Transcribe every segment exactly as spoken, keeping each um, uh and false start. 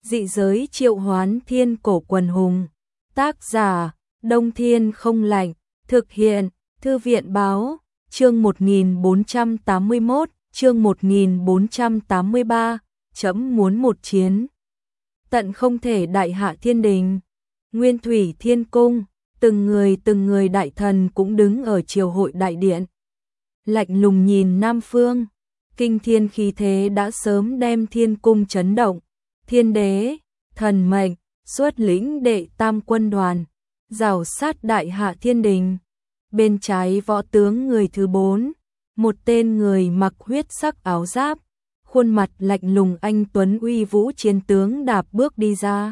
Dị giới triệu hoán thiên cổ quần hùng. Tác giả, Đông Thiên Không Lạnh. Thực hiện, Thư viện Báo. Chương một nghìn bốn trăm tám mươi mốt, chương một nghìn bốn trăm tám mươi ba, chấm muốn một chiến. Tận không thể đại hạ thiên đình. Nguyên Thủy Thiên Cung, từng người từng người đại thần cũng đứng ở triều hội đại điện. Lạnh lùng nhìn Nam Phương, kinh thiên khí thế đã sớm đem thiên cung chấn động. Thiên đế, thần mệnh, xuất lĩnh đệ tam quân đoàn, rào sát đại hạ thiên đình. Bên trái võ tướng người thứ bốn, một tên người mặc huyết sắc áo giáp, khuôn mặt lạnh lùng anh tuấn uy vũ chiến tướng đạp bước đi ra.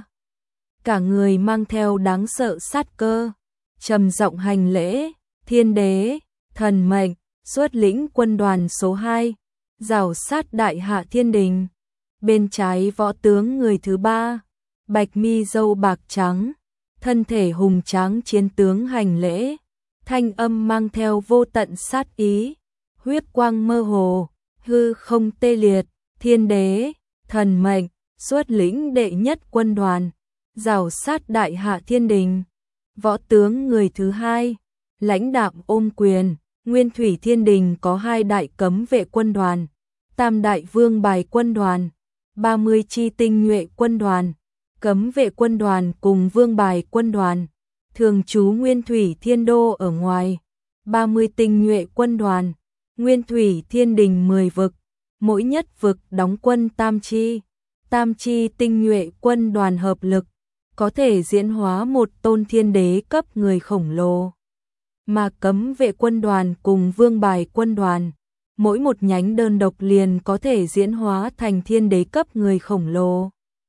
Cả người mang theo đáng sợ sát cơ, trầm giọng hành lễ. Thiên đế, thần mệnh, xuất lĩnh quân đoàn số hai, rào sát đại hạ thiên đình. Bên trái võ tướng người thứ ba, bạch mi râu bạc trắng, thân thể hùng tráng chiến tướng hành lễ, thanh âm mang theo vô tận sát ý, huyết quang mơ hồ, hư không tê liệt. Thiên đế, thần mệnh, xuất lĩnh đệ nhất quân đoàn, rào sát đại hạ thiên đình. Võ tướng người thứ hai, lãnh đạo ôm quyền. Nguyên Thủy Thiên Đình có hai đại cấm vệ quân đoàn, tam đại vương bài quân đoàn, ba mươi chi tinh nhuệ quân đoàn. Cấm vệ quân đoàn cùng vương bài quân đoàn thường trú Nguyên Thủy Thiên Đô ở ngoài. Ba mươi tinh nhuệ quân đoàn, Nguyên Thủy Thiên Đình mười vực, mỗi nhất vực đóng quân tam chi. Tam chi tinh nhuệ quân đoàn hợp lực, có thể diễn hóa một tôn thiên đế cấp người khổng lồ. Mà cấm vệ quân đoàn cùng vương bài quân đoàn, mỗi một nhánh đơn độc liền có thể diễn hóa thành thiên đế cấp người khổng lồ.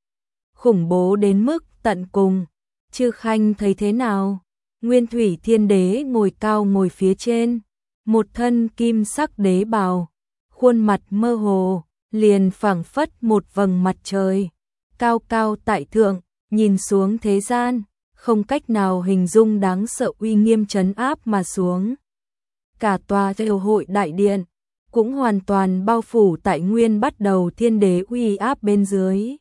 Khủng bố đến mức tận cùng. Chư Khanh thấy thế nào? Nguyên Thủy Thiên Đế ngồi cao ngồi phía trên, một thân kim sắc đế bào, khuôn mặt mơ hồ, liền phảng phất một vầng mặt trời, cao cao tại thượng, nhìn xuống thế gian, không cách nào hình dung đáng sợ uy nghiêm trấn áp mà xuống. Cả tòa triều hội đại điện cũng hoàn toàn bao phủ tại nguyên bắt đầu thiên đế uy áp bên dưới.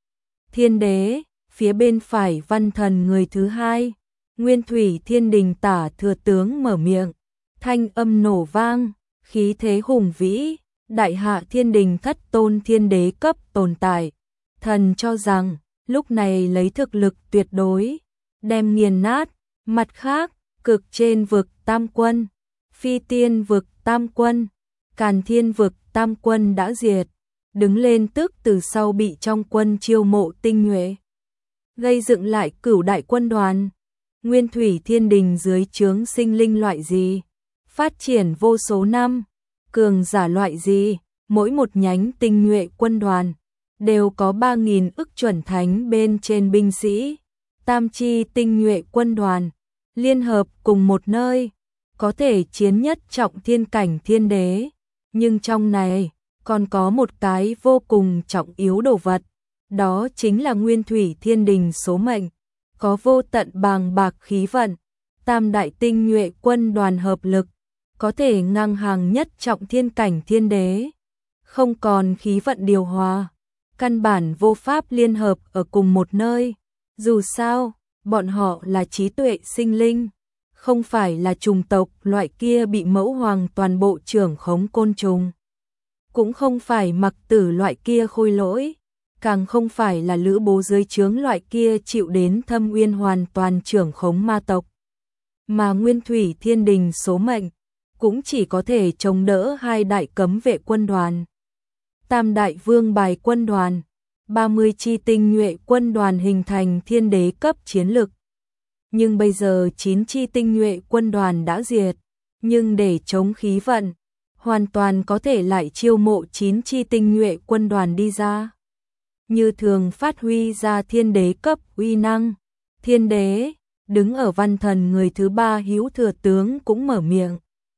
Thiên đế, phía bên phải văn thần người thứ hai, Nguyên Thủy Thiên Đình tả thừa tướng mở miệng, thanh âm nổ vang, khí thế hùng vĩ, đại hạ thiên đình thất tôn thiên đế cấp tồn tại. Thần cho rằng, lúc này lấy thực lực tuyệt đối, đem nghiền nát. Mặt khác, cực trên vực tam quân, phi tiên vực tam quân, càn thiên vực tam quân đã diệt, đứng lên tức từ sau bị trong quân chiêu mộ tinh nhuệ, gây dựng lại cửu đại quân đoàn. Nguyên Thủy Thiên Đình dưới trướng sinh linh loại gì, phát triển vô số năm, cường giả loại gì, mỗi một nhánh tinh nhuệ quân đoàn đều có ba nghìn ức chuẩn thánh bên trên binh sĩ. Tam chi tinh nhuệ quân đoàn liên hợp cùng một nơi, có thể chiến nhất trọng thiên cảnh thiên đế, nhưng trong này còn có một cái vô cùng trọng yếu đồ vật, đó chính là Nguyên Thủy Thiên Đình số mệnh, có vô tận bàng bạc khí vận. Tam đại tinh nhuệ quân đoàn hợp lực, có thể ngang hàng nhất trọng thiên cảnh thiên đế, không còn khí vận điều hòa, căn bản vô pháp liên hợp ở cùng một nơi. Dù sao, bọn họ là trí tuệ sinh linh, không phải là trùng tộc loại kia bị mẫu hoàng toàn bộ trưởng khống côn trùng, cũng không phải mặc tử loại kia khôi lỗi, càng không phải là lữ bố dưới trướng loại kia chịu đến thâm uyên hoàn toàn trưởng khống ma tộc. Mà Nguyên Thủy Thiên Đình số mệnh cũng chỉ có thể chống đỡ hai đại cấm vệ quân đoàn, tam đại vương bài quân đoàn, ba mươi chi tinh nhuệ quân đoàn hình thành thiên đế cấp chiến lực. Nhưng bây giờ chín chi tinh nhuệ quân đoàn đã diệt, nhưng để chống khí vận, hoàn toàn có thể lại chiêu mộ chín chi tinh nhuệ quân đoàn đi ra, như thường phát huy ra thiên đế cấp uy năng. Thiên đế, đứng ở văn thần người thứ ba Hữu Thừa tướng cũng mở miệng.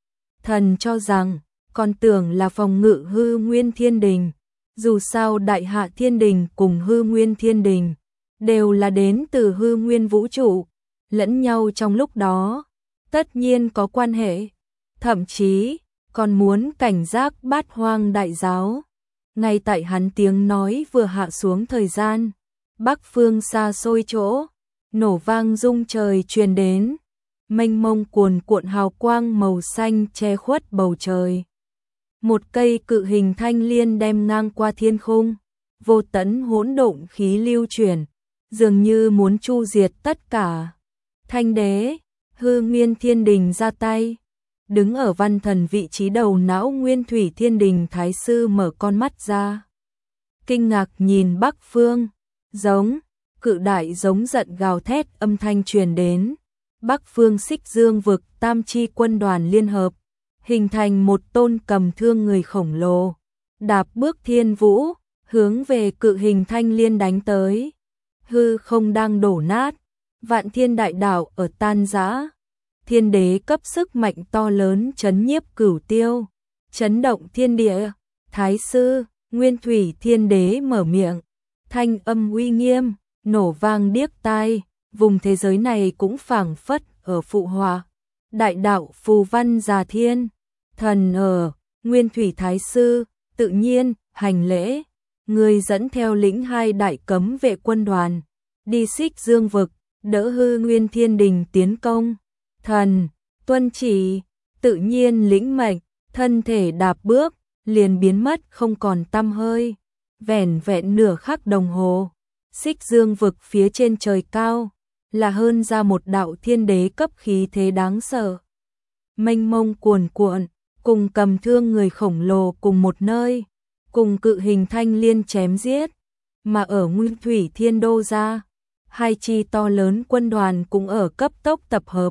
Thần cho rằng, còn tưởng là phòng ngự hư nguyên thiên đình, dù sao đại hạ thiên đình cùng hư nguyên thiên đình đều là đến từ hư nguyên vũ trụ, lẫn nhau trong lúc đó tất nhiên có quan hệ, thậm chí còn muốn cảnh giác Bát Hoang đại giáo. Ngay tại hắn tiếng nói vừa hạ xuống thời gian, Bắc phương xa xôi chỗ, nổ vang rung trời truyền đến, mênh mông cuồn cuộn hào quang màu xanh che khuất bầu trời. Một cây cự hình thanh liên đem ngang qua thiên khung, vô tận hỗn độn khí lưu chuyển, dường như muốn chu diệt tất cả. Thanh đế, Hư Nguyên Thiên Đình ra tay, đứng ở văn thần vị trí đầu não Nguyên Thủy Thiên Đình Thái sư mở con mắt ra, kinh ngạc nhìn Bắc phương, giống, cự đại giống giận gào thét âm thanh truyền đến. Bắc phương Xích Dương vực tam chi quân đoàn liên hợp, hình thành một tôn cầm thương người khổng lồ, đạp bước thiên vũ, hướng về cự hình thanh liên đánh tới. Hư không đang đổ nát, vạn thiên đại đạo ở tan rã. Thiên đế cấp sức mạnh to lớn chấn nhiếp cửu tiêu, chấn động thiên địa. Thái sư, Nguyên Thủy Thiên Đế mở miệng, thanh âm uy nghiêm, nổ vang điếc tai, vùng thế giới này cũng phảng phất ở phụ họa. Đại đạo phù văn già thiên, thần ở, Nguyên Thủy Thái sư, tự nhiên, hành lễ, người dẫn theo lĩnh hai đại cấm vệ quân đoàn, đi Xích Dương vực, đỡ Hư Nguyên Thiên Đình tiến công. Thần, tuân chỉ, tự nhiên lĩnh mệnh, thân thể đạp bước, liền biến mất không còn tăm hơi. Vẻn vẹn nửa khắc đồng hồ, Xích Dương vực phía trên trời cao, là hơn ra một đạo thiên đế cấp khí thế đáng sợ. Mênh mông cuồn cuộn, cùng cầm thương người khổng lồ cùng một nơi, cùng cự hình thanh liên chém giết, mà ở Nguyên Thủy Thiên Đô ra, hai chi to lớn quân đoàn cũng ở cấp tốc tập hợp.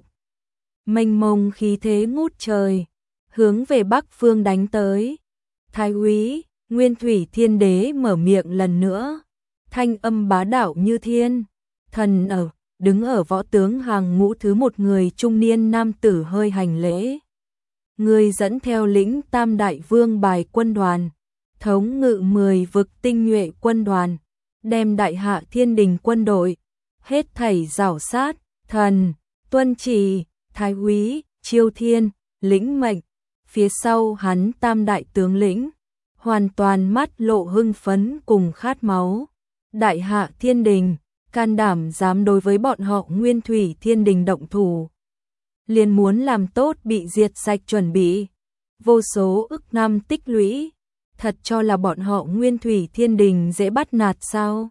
Mênh mông khí thế ngút trời, hướng về Bắc phương đánh tới. Thái úy, Nguyên Thủy Thiên Đế mở miệng lần nữa, thanh âm bá đạo như thiên. Thần ở, đứng ở võ tướng hàng ngũ thứ một người trung niên nam tử hơi hành lễ. Người dẫn theo lĩnh tam đại vương bài quân đoàn, thống ngự mười vực tinh nhuệ quân đoàn, đem đại hạ thiên đình quân đội, hết thảy rảo sát. Thần, tuân chỉ, thái úy, chiêu thiên, lĩnh mệnh. Phía sau hắn tam đại tướng lĩnh, hoàn toàn mắt lộ hưng phấn cùng khát máu. Đại hạ thiên đình, can đảm dám đối với bọn họ Nguyên Thủy Thiên Đình động thủ, liền muốn làm tốt bị diệt sạch chuẩn bị. Vô số ức năm tích lũy, thật cho là bọn họ Nguyên Thủy Thiên Đình dễ bắt nạt sao?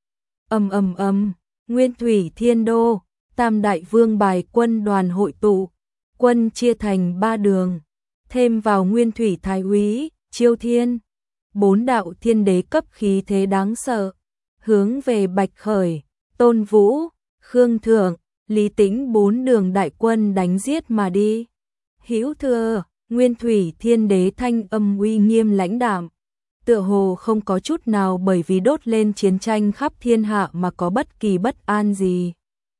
Ầm ầm ầm, Nguyên Thủy Thiên Đô, tam đại vương bài quân đoàn hội tụ, quân chia thành ba đường, thêm vào Nguyên Thủy Thái úy, Chiêu Thiên, bốn đạo thiên đế cấp khí thế đáng sợ, hướng về Bạch Khởi, Tôn Vũ, Khương Thượng, Lý Tĩnh bốn đường đại quân đánh giết mà đi. Hữu thừa, Nguyên Thủy Thiên Đế thanh âm uy nghiêm lãnh đạm, tựa hồ không có chút nào bởi vì đốt lên chiến tranh khắp thiên hạ mà có bất kỳ bất an gì.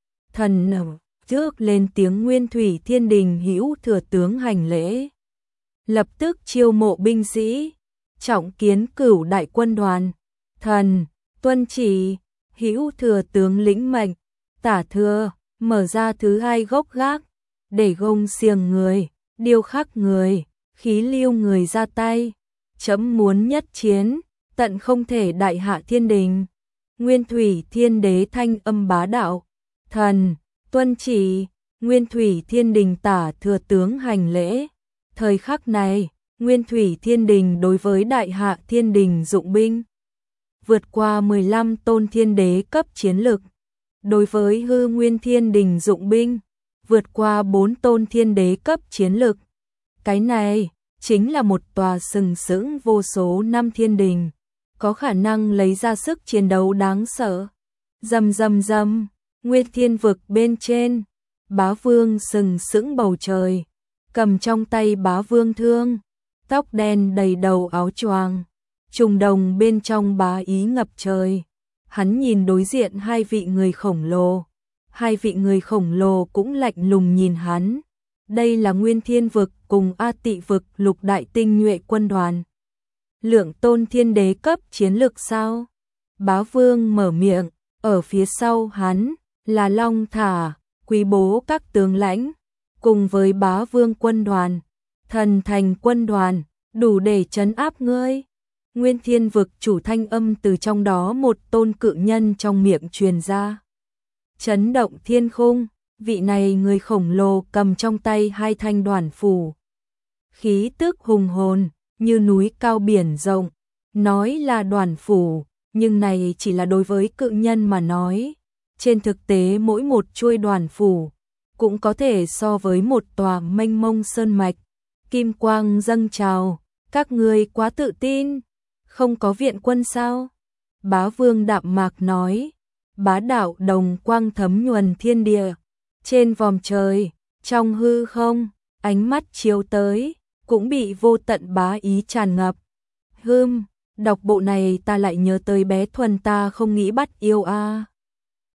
Thần ở trước lên tiếng Nguyên Thủy Thiên Đình Hữu thừa tướng hành lễ, lập tức chiêu mộ binh sĩ, trọng kiến cửu đại quân đoàn. Thần, tuân chỉ, Hữu thừa tướng lĩnh mệnh, tả thừa, mở ra thứ hai gốc gác, để gông xiềng người, điêu khắc người, khí lưu người ra tay. Chấm muốn nhất chiến, tận không thể đại hạ thiên đình. Nguyên Thủy Thiên Đế thanh âm bá đạo. Thần, tuân chỉ, Nguyên Thủy Thiên Đình tả thừa tướng hành lễ. Thời khắc này, Nguyên Thủy Thiên Đình đối với đại hạ thiên đình dụng binh, vượt qua mười lăm tôn thiên đế cấp chiến lực. Đối với Hư Nguyên Thiên Đình dụng binh, vượt qua bốn tôn thiên đế cấp chiến lực. Cái này chính là một tòa sừng sững vô số năm thiên đình, có khả năng lấy ra sức chiến đấu đáng sợ. Rầm rầm rầm, Nguyên Thiên vực bên trên, Bá Vương sừng sững bầu trời, cầm trong tay Bá Vương thương, tóc đen đầy đầu áo choàng, trùng đồng bên trong bá ý ngập trời. Hắn nhìn đối diện hai vị người khổng lồ, hai vị người khổng lồ cũng lạnh lùng nhìn hắn. Đây là Nguyên Thiên vực cùng A Tị vực lục đại tinh nhuệ quân đoàn. Lượng tôn thiên đế cấp chiến lược sao? Bá Vương mở miệng, ở phía sau hắn là Long Thả, Quý Bố các tướng lãnh, cùng với Bá Vương quân đoàn, Thần Thành quân đoàn, đủ để trấn áp ngươi. Nguyên Thiên vực chủ thanh âm từ trong đó một tôn cự nhân trong miệng truyền ra. Chấn động thiên khung, vị này người khổng lồ cầm trong tay hai thanh đoản phủ. Khí tức hùng hồn, như núi cao biển rộng, nói là đoản phủ, nhưng này chỉ là đối với cự nhân mà nói. Trên thực tế mỗi một chuôi đoản phủ cũng có thể so với một tòa mênh mông sơn mạch. Kim quang dâng trào, các người quá tự tin, không có viện quân sao? Bá Vương đạm mạc nói, bá đạo đồng quang thấm nhuần thiên địa, trên vòm trời, trong hư không, ánh mắt chiếu tới, cũng bị vô tận bá ý tràn ngập. Hừm, đọc bộ này ta lại nhớ tới bé Thuần ta không nghĩ bắt yêu a.